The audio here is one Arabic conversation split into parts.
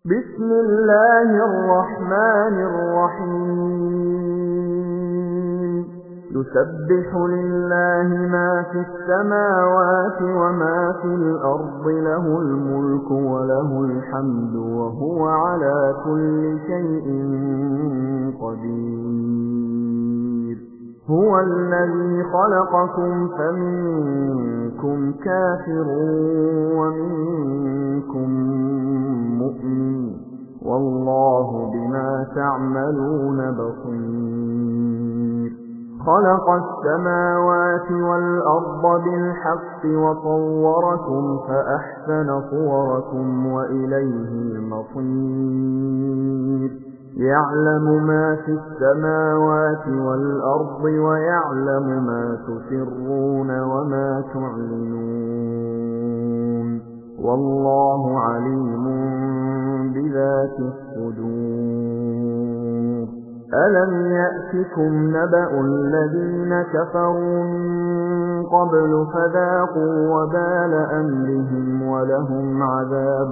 بسم الله الرحمن الرحيم يسبح لله ما في السماوات وما في الأرض له الملك وله الحمد وهو على كل شيء قدير هو الذي خلقكم فمنكم كافر ومنكم مؤمن والله بما تعملون بصير خلق السماوات والأرض بالحق وصوركم فأحسن صوركم وإليه المصير يعلم ما في السماوات والأرض ويعلم ما تسرون وما تعلنون والله عليم بذات الصدور ألم يأتكم نبأ الذين كفروا من قبل فذاقوا وبال أمرهم ولهم عذاب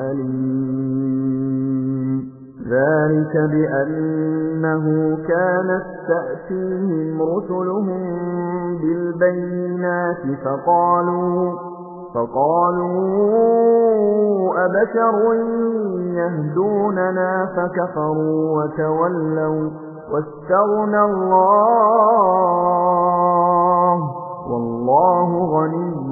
أليم ذلك بأنه كانت تأتيهم رسلهم بالبينات فقالوا أبشر يهدوننا فكفروا وتولوا واستغنى الله والله غني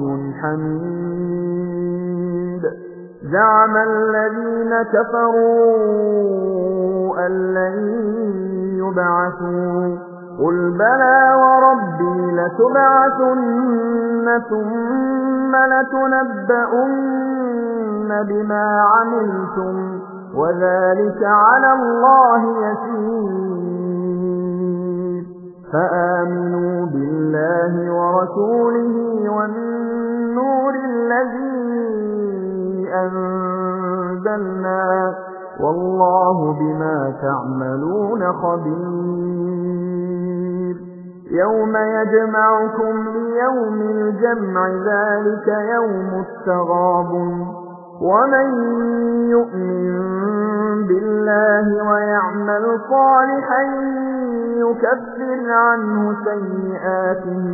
حميد زعم الذين كفروا أن لن يبعثوا قل بلى وربي لتبعثن ثم لتنبؤن بما عملتم وذلك على الله يسير فآمنوا بالله ورسوله والنور الذي أنزلنا والله بما تعملون خبير يوم يجمعكم ليوم الجمع ذلك يوم التغابن ومن يؤمن بالله ويعمل صالحا يكفر عنه سيئاته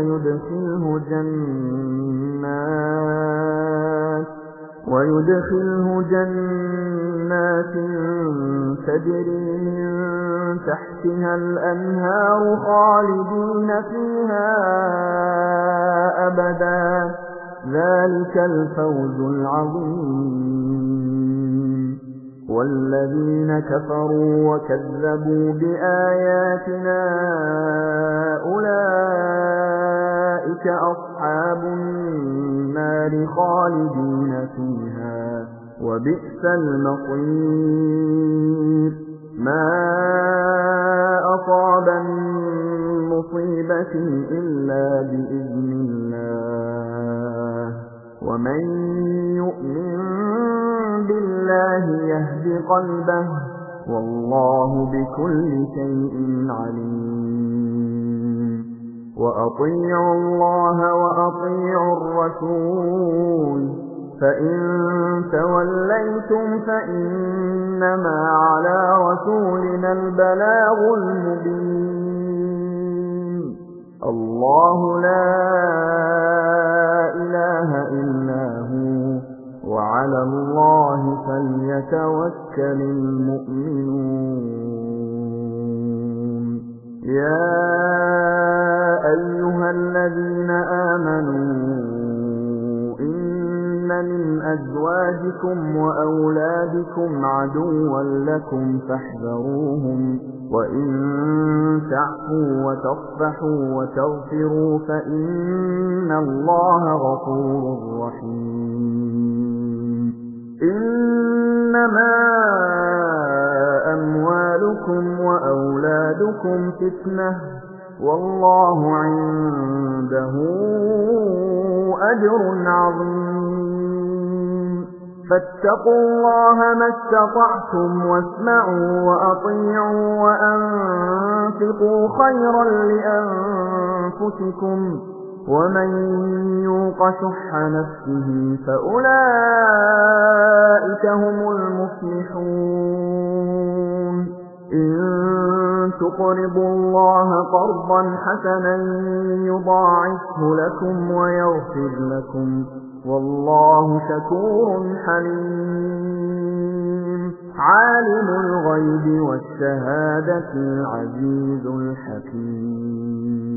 ويدخله جنات تجري من تحتها الأنهار خالدين فيها أبدا ذلك الفوز العظيم والذين كفروا وكذبوا بآياتنا أولئك أصحاب النار خالدين فيها وبئس المصير ما أصاب من مصيبة إلا بإذن الله ومن يؤمن بالله يهد قلبه والله بكل شيء عليم وأطيعوا الله وأطيعوا الرسول فإن توليتم فإنما على رسولنا البلاغ المبين الله لا إله إلا هو وعلى الله فليتوكل المؤمنون يا أيها الذين آمنوا إن من أزواجكم وأولادكم عدوا لكم فاحذروهم وإن تعفوا وتصفحوا وتغفروا فإن الله غفور رحيم إنما أموالكم وأولادكم فتنة والله عنده أجر عظيم فاتقوا الله ما استطعتم واسمعوا وأطيعوا وأنفقوا خيرا لأنفسكم ومن يوق شح نفسه فأولئك هم المفلحون إن تقرضوا الله قرضا حسنا يضاعفه لكم ويغفر لكم والله شكور حليم عالم الغيب والشهادة العزيز الحكيم